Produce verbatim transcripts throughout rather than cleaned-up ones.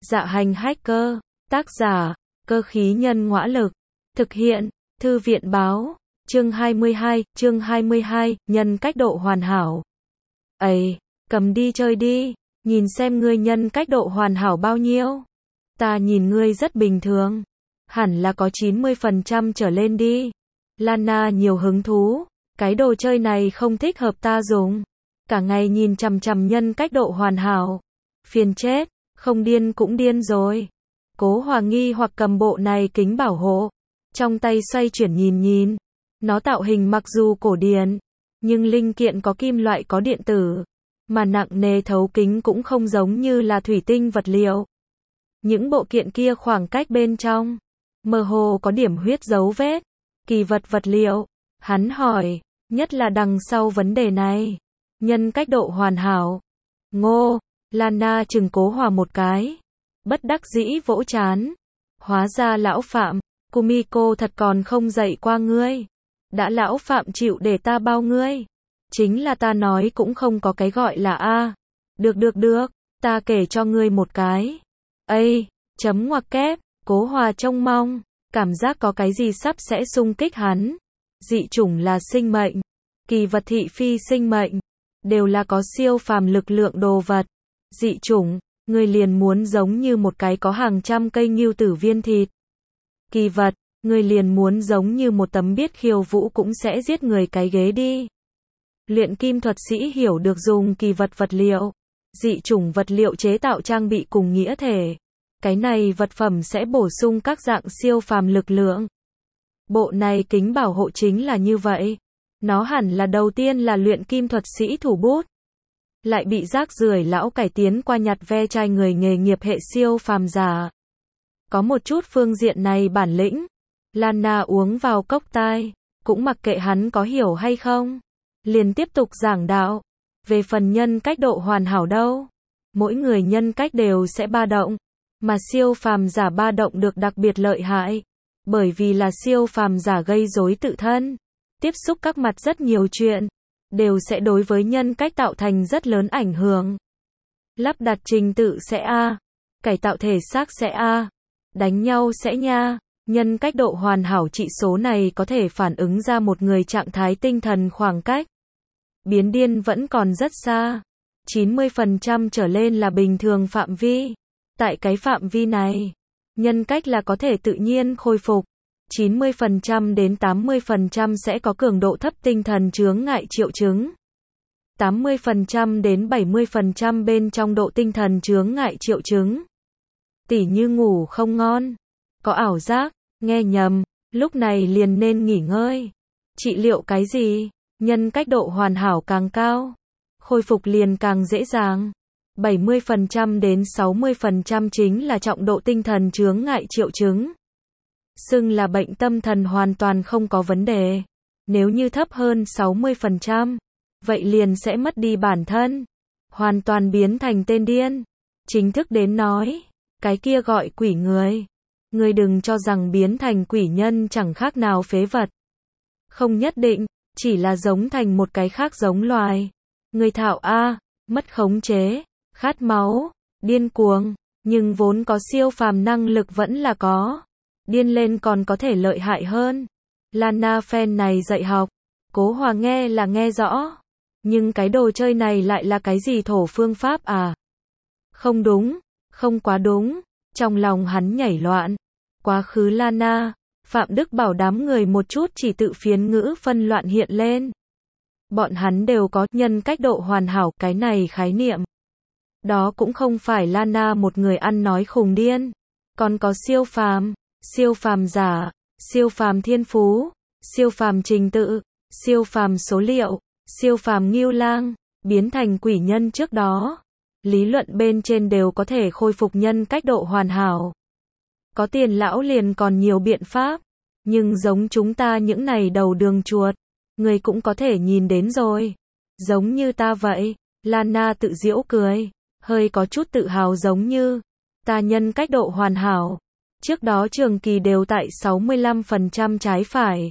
Dạ hành hacker, tác giả, cơ khí nhân ngõa lực, thực hiện, thư viện báo, chương hai mươi hai, chương hai mươi hai, nhân cách độ hoàn hảo. Ấy, cầm đi chơi đi, nhìn xem ngươi nhân cách độ hoàn hảo bao nhiêu. Ta nhìn ngươi rất bình thường, hẳn là có chín mươi phần trăm trở lên đi. Lana nhiều hứng thú, cái đồ chơi này không thích hợp ta dùng. Cả ngày nhìn chằm chằm nhân cách độ hoàn hảo. Phiền chết, không điên cũng điên rồi. Cố Hòa nghi hoặc cầm bộ này kính bảo hộ, trong tay xoay chuyển nhìn nhìn. Nó tạo hình mặc dù cổ điển, nhưng linh kiện có kim loại có điện tử, mà nặng nề thấu kính cũng không giống như là thủy tinh vật liệu. Những bộ kiện kia khoảng cách bên trong, mơ hồ có điểm huyết dấu vết, kỳ vật vật liệu. Hắn hỏi, nhất là đằng sau vấn đề này, nhân cách độ hoàn hảo. Ngô, Lana chừng Cố Hòa một cái, bất đắc dĩ vỗ chán. Hóa ra lão Phạm, Kumiko thật còn không dạy qua ngươi. Đã lão Phạm chịu để ta bao ngươi. Chính là ta nói cũng không có cái gọi là a. Được được được, ta kể cho ngươi một cái. Ây, chấm ngoặc kép, Cố Hòa trông mong, cảm giác có cái gì sắp sẽ xung kích hắn. Dị chủng là sinh mệnh, kỳ vật thị phi sinh mệnh, đều là có siêu phàm lực lượng đồ vật. Dị chủng, ngươi liền muốn giống như một cái có hàng trăm cây ngưu tử viên thịt. Kỳ vật, ngươi liền muốn giống như một tấm biết khiêu vũ cũng sẽ giết người cái ghế đi. Luyện kim thuật sĩ hiểu được dùng kỳ vật vật liệu, dị chủng vật liệu chế tạo trang bị cùng nghĩa thể. Cái này vật phẩm sẽ bổ sung các dạng siêu phàm lực lượng. Bộ này kính bảo hộ chính là như vậy. Nó hẳn là đầu tiên là luyện kim thuật sĩ thủ bút, lại bị rác rưởi lão cải tiến qua nhặt ve chai người nghề nghiệp hệ siêu phàm giả. Có một chút phương diện này bản lĩnh. Lana uống vào cốc tai, cũng mặc kệ hắn có hiểu hay không, liền tiếp tục giảng đạo. Về phần nhân cách độ hoàn hảo đâu, mỗi người nhân cách đều sẽ ba động, mà siêu phàm giả ba động được đặc biệt lợi hại, bởi vì là siêu phàm giả gây rối tự thân, tiếp xúc các mặt rất nhiều chuyện, đều sẽ đối với nhân cách tạo thành rất lớn ảnh hưởng. Lắp đặt trình tự sẽ a, cải tạo thể xác sẽ a, đánh nhau sẽ nha. Nhân cách độ hoàn hảo trị số này có thể phản ứng ra một người trạng thái tinh thần khoảng cách. Biến điên vẫn còn rất xa. chín mươi phần trăm trở lên là bình thường phạm vi. Tại cái phạm vi này, nhân cách là có thể tự nhiên khôi phục. chín mươi phần trăm đến tám mươi phần trăm sẽ có cường độ thấp tinh thần chướng ngại triệu chứng. tám mươi phần trăm đến bảy mươi phần trăm bên trong độ tinh thần chướng ngại triệu chứng. Tỉ như ngủ không ngon, có ảo giác, nghe nhầm, lúc này liền nên nghỉ ngơi. Trị liệu cái gì? Nhân cách độ hoàn hảo càng cao, khôi phục liền càng dễ dàng. bảy mươi phần trăm đến sáu mươi phần trăm chính là trọng độ tinh thần chướng ngại triệu chứng. Xưng là bệnh tâm thần hoàn toàn không có vấn đề. Nếu như thấp hơn sáu mươi phần trăm, vậy liền sẽ mất đi bản thân, hoàn toàn biến thành tên điên. Chính thức đến nói, cái kia gọi quỷ người. Ngươi đừng cho rằng biến thành quỷ nhân chẳng khác nào phế vật. Không nhất định, chỉ là giống thành một cái khác giống loài. Ngươi thạo a, mất khống chế, khát máu, điên cuồng, nhưng vốn có siêu phàm năng lực vẫn là có. Điên lên còn có thể lợi hại hơn. Lana fan này dạy học, Cố Hòa nghe là nghe rõ, nhưng cái đồ chơi này lại là cái gì thổ phương pháp à? Không đúng, không quá đúng. Trong lòng hắn nhảy loạn. Quá khứ Lana, Phạm Đức Bảo đám người một chút chỉ tự phiến ngữ phân loạn hiện lên. Bọn hắn đều có nhân cách độ hoàn hảo cái này khái niệm. Đó cũng không phải Lana một người ăn nói khùng điên. Còn có siêu phàm, siêu phàm giả, siêu phàm thiên phú, siêu phàm trình tự, siêu phàm số liệu, siêu phàm ngưu lang, biến thành quỷ nhân trước đó. Lý luận bên trên đều có thể khôi phục nhân cách độ hoàn hảo. Có tiền lão liền còn nhiều biện pháp, nhưng giống chúng ta những này đầu đường chuột, người cũng có thể nhìn đến rồi. Giống như ta vậy, Lana tự giễu cười, hơi có chút tự hào giống như, ta nhân cách độ hoàn hảo. Trước đó trường kỳ đều tại sáu mươi lăm phần trăm trái phải.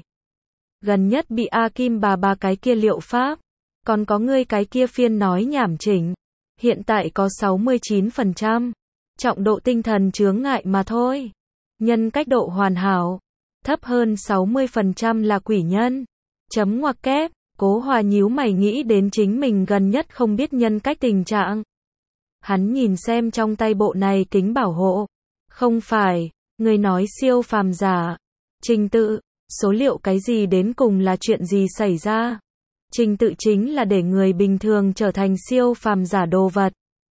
Gần nhất bị A Kim bà bà cái kia liệu pháp, còn có ngươi cái kia phiên nói nhảm chỉnh. Hiện tại có sáu mươi chín phần trăm. trọng độ tinh thần chướng ngại mà thôi. Nhân cách độ hoàn hảo, thấp hơn sáu mươi phần trăm là quỷ nhân. Chấm ngoặc kép, Cố Hòa nhíu mày nghĩ đến chính mình gần nhất không biết nhân cách tình trạng. Hắn nhìn xem trong tay bộ này kính bảo hộ. Không phải, người nói siêu phàm giả. Trình tự, số liệu cái gì đến cùng là chuyện gì xảy ra? Trình tự chính là để người bình thường trở thành siêu phàm giả đồ vật.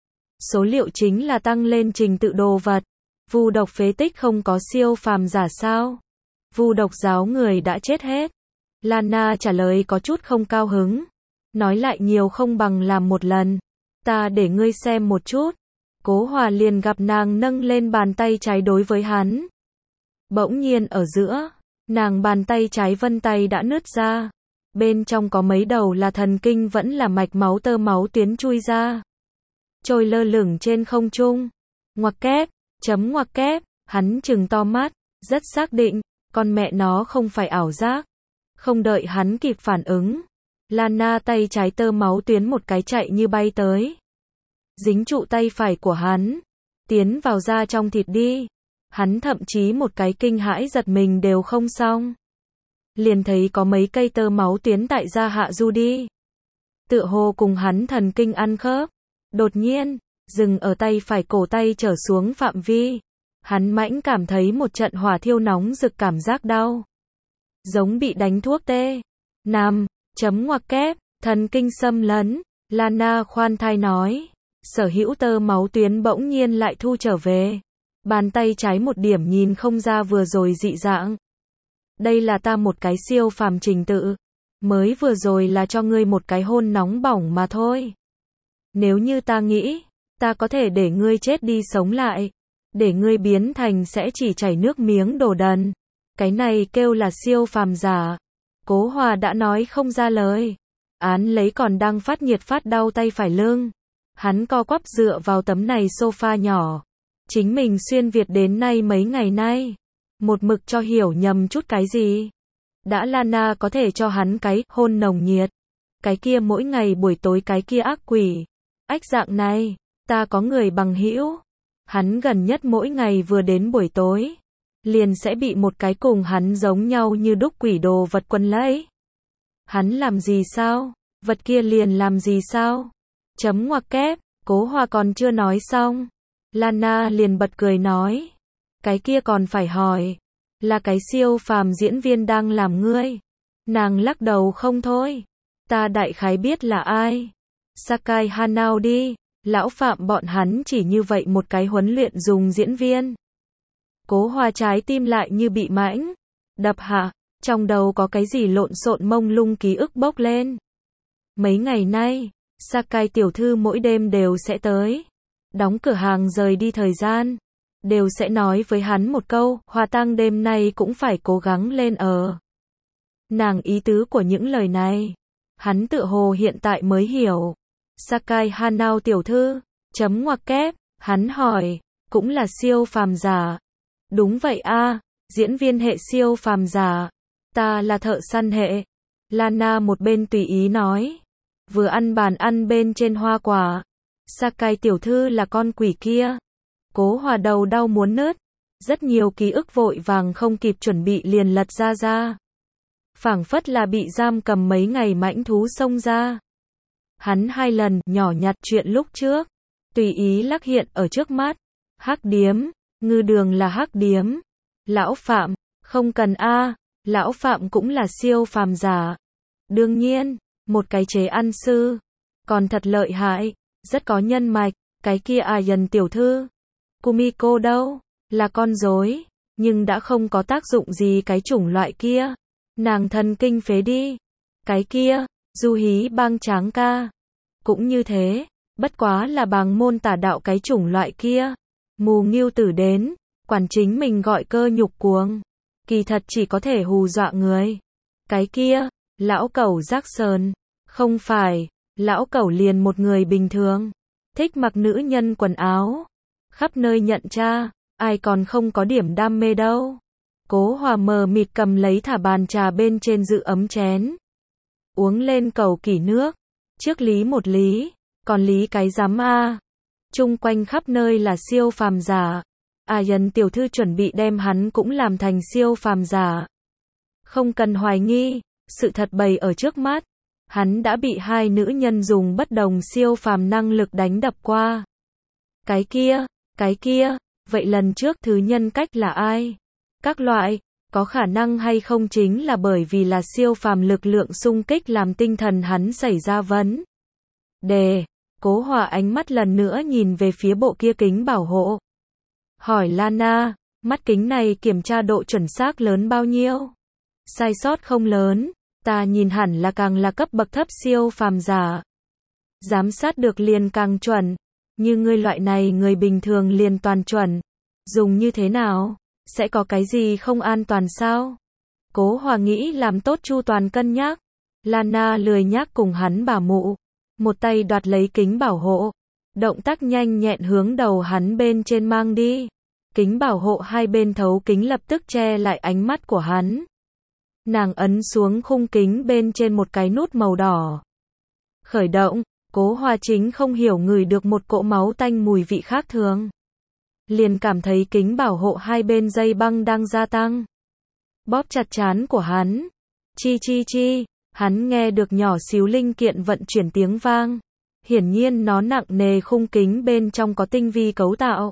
Số liệu chính là tăng lên trình tự đồ vật. Vu độc phế tích không có siêu phàm giả sao? Vu độc giáo người đã chết hết. Lana trả lời có chút không cao hứng. Nói lại nhiều không bằng làm một lần. Ta để ngươi xem một chút. Cố Hòa liền gặp nàng nâng lên bàn tay trái đối với hắn. Bỗng nhiên ở giữa, nàng bàn tay trái vân tay đã nứt ra. Bên trong có mấy đầu là thần kinh vẫn là mạch máu tơ máu tuyến chui ra. Trôi lơ lửng trên không trung. Ngoặc kép, chấm ngoặc kép, hắn trừng to mắt, rất xác định, con mẹ nó không phải ảo giác. Không đợi hắn kịp phản ứng. Lana tay trái tơ máu tuyến một cái chạy như bay tới. Dính trụ tay phải của hắn. Tiến vào da trong thịt đi. Hắn thậm chí một cái kinh hãi giật mình đều không xong. Liền thấy có mấy cây tơ máu tuyến tại da hạ du đi. Tựa hồ cùng hắn thần kinh ăn khớp. Đột nhiên, dừng ở tay phải cổ tay trở xuống phạm vi. Hắn mãnh cảm thấy một trận hỏa thiêu nóng rực cảm giác đau. Giống bị đánh thuốc tê. Nam, chấm ngoặc kép, thần kinh xâm lấn. Lana khoan thai nói. Sở hữu tơ máu tuyến bỗng nhiên lại thu trở về. Bàn tay trái một điểm nhìn không ra vừa rồi dị dạng. Đây là ta một cái siêu phàm trình tự. Mới vừa rồi là cho ngươi một cái hôn nóng bỏng mà thôi. Nếu như ta nghĩ, ta có thể để ngươi chết đi sống lại. Để ngươi biến thành sẽ chỉ chảy nước miếng đồ đần. Cái này kêu là siêu phàm giả. Cố Hòa đã nói không ra lời. Án lấy còn đang phát nhiệt phát đau tay phải lưng. Hắn co quắp dựa vào tấm này sofa nhỏ. Chính mình xuyên Việt đến nay mấy ngày nay. Một mực cho hiểu nhầm chút cái gì. Đã Lana có thể cho hắn cái hôn nồng nhiệt. Cái kia mỗi ngày buổi tối cái kia ác quỷ. Ách dạng này, ta có người bằng hữu. Hắn gần nhất mỗi ngày vừa đến buổi tối. Liền sẽ bị một cái cùng hắn giống nhau như đúc quỷ đồ vật quấn lấy. Hắn làm gì sao? Vật kia liền làm gì sao? Chấm ngoặc kép, Cố Hòa còn chưa nói xong. Lana liền bật cười nói. Cái kia còn phải hỏi. Là cái siêu phàm diễn viên đang làm ngươi. Nàng lắc đầu không thôi. Ta đại khái biết là ai. Sakai Hanao đi. Lão Phạm bọn hắn chỉ như vậy một cái huấn luyện dùng diễn viên. Cố Hòa trái tim lại như bị mãnh đập hạ. Trong đầu có cái gì lộn xộn mông lung ký ức bốc lên. Mấy ngày nay, Sakai tiểu thư mỗi đêm đều sẽ tới. Đóng cửa hàng rời đi thời gian. Đều sẽ nói với hắn một câu, Hòa tang đêm nay cũng phải cố gắng lên ở. Nàng ý tứ của những lời này. Hắn tự hồ hiện tại mới hiểu. Sakai Hanao tiểu thư, chấm ngoặc kép, hắn hỏi, cũng là siêu phàm giả. Đúng vậy a, diễn viên hệ siêu phàm giả. Ta là thợ săn hệ. Lana một bên tùy ý nói. Vừa ăn bàn ăn bên trên hoa quả. Sakai tiểu thư là con quỷ kia. Cố Hòa đầu đau muốn nứt. Rất nhiều ký ức vội vàng không kịp chuẩn bị liền lật ra ra. Phảng phất là bị giam cầm mấy ngày mãnh thú xông ra. Hắn hai lần nhỏ nhặt chuyện lúc trước. Tùy ý lắc hiện ở trước mắt. Hắc điếm. Ngư đường là hắc điếm. Lão Phạm. Không cần a. Lão Phạm cũng là siêu phàm giả. Đương nhiên. Một cái chế ăn sư. Còn thật lợi hại. Rất có nhân mạch. Cái kia à dần tiểu thư. Kumiko đâu? Là con rối. Nhưng đã không có tác dụng gì cái chủng loại kia. Nàng thần kinh phế đi. Cái kia. Du hí bang tráng ca. Cũng như thế. Bất quá là bàng môn tả đạo cái chủng loại kia. Mù nghiêu tử đến. Quản chính mình gọi cơ nhục cuồng. Kỳ thật chỉ có thể hù dọa người. Cái kia. Lão cẩu giác sờn. Không phải. Lão cẩu liền một người bình thường. Thích mặc nữ nhân quần áo. Khắp nơi nhận tra. Ai còn không có điểm đam mê đâu. Cố Hòa mờ mịt cầm lấy thả bàn trà bên trên giữ ấm chén. Uống lên cầu kỷ nước. Trước lý một lý. Còn lý cái giám a. chung quanh khắp nơi là siêu phàm giả. À Yến tiểu thư chuẩn bị đem hắn cũng làm thành siêu phàm giả. Không cần hoài nghi, sự thật bày ở trước mắt. Hắn đã bị hai nữ nhân dùng bất đồng siêu phàm năng lực đánh đập qua. Cái kia, cái kia, vậy lần trước thứ nhân cách là ai? Các loại, có khả năng hay không chính là bởi vì là siêu phàm lực lượng xung kích làm tinh thần hắn xảy ra vấn đề. Cố Hòa ánh mắt lần nữa nhìn về phía bộ kia kính bảo hộ. Hỏi Lana, mắt kính này kiểm tra độ chuẩn xác lớn bao nhiêu? Sai sót không lớn, ta nhìn hẳn là càng là cấp bậc thấp siêu phàm giả. Giám sát được liền càng chuẩn, như ngươi loại này người bình thường liền toàn chuẩn. Dùng như thế nào? Sẽ có cái gì không an toàn sao? Cố Hòa nghĩ làm tốt chu toàn cân nhắc. Lana lười nhác cùng hắn bà mụ. Một tay đoạt lấy kính bảo hộ. Động tác nhanh nhẹn hướng đầu hắn bên trên mang đi. Kính bảo hộ hai bên thấu kính lập tức che lại ánh mắt của hắn. Nàng ấn xuống khung kính bên trên một cái nút màu đỏ. Khởi động, Cố Hòa chính không hiểu ngửi được một cỗ máu tanh mùi vị khác thường. Liền cảm thấy kính bảo hộ hai bên dây băng đang gia tăng. Bóp chặt trán của hắn. Chi chi chi, hắn nghe được nhỏ xíu linh kiện vận chuyển tiếng vang. Hiển nhiên nó nặng nề khung kính bên trong có tinh vi cấu tạo.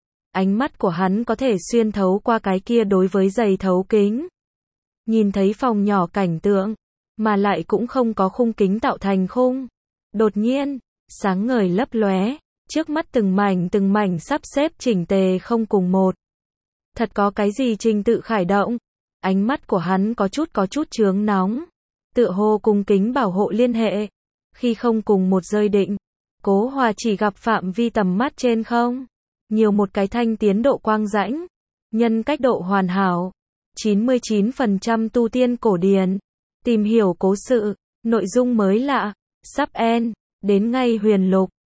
Ánh mắt của hắn có thể xuyên thấu qua cái kia đối với giày thấu kính. Nhìn thấy phòng nhỏ cảnh tượng, mà lại cũng không có khung kính tạo thành khung. Đột nhiên, sáng ngời lấp lóe, trước mắt từng mảnh từng mảnh sắp xếp chỉnh tề không cùng một. Thật có cái gì trình tự khởi động? Ánh mắt của hắn có chút có chút chướng nóng. Tựa hồ cùng kính bảo hộ liên hệ. Khi không cùng một rơi định, Cố Hòa chỉ gặp phạm vi tầm mắt trên không. Nhiều một cái thanh tiến độ quang rãnh. Nhân cách độ hoàn hảo. chín mươi chín phần trăm tu tiên cổ điển. Tìm hiểu cố sự. Nội dung mới lạ. Sắp end. Đến ngay huyền lục.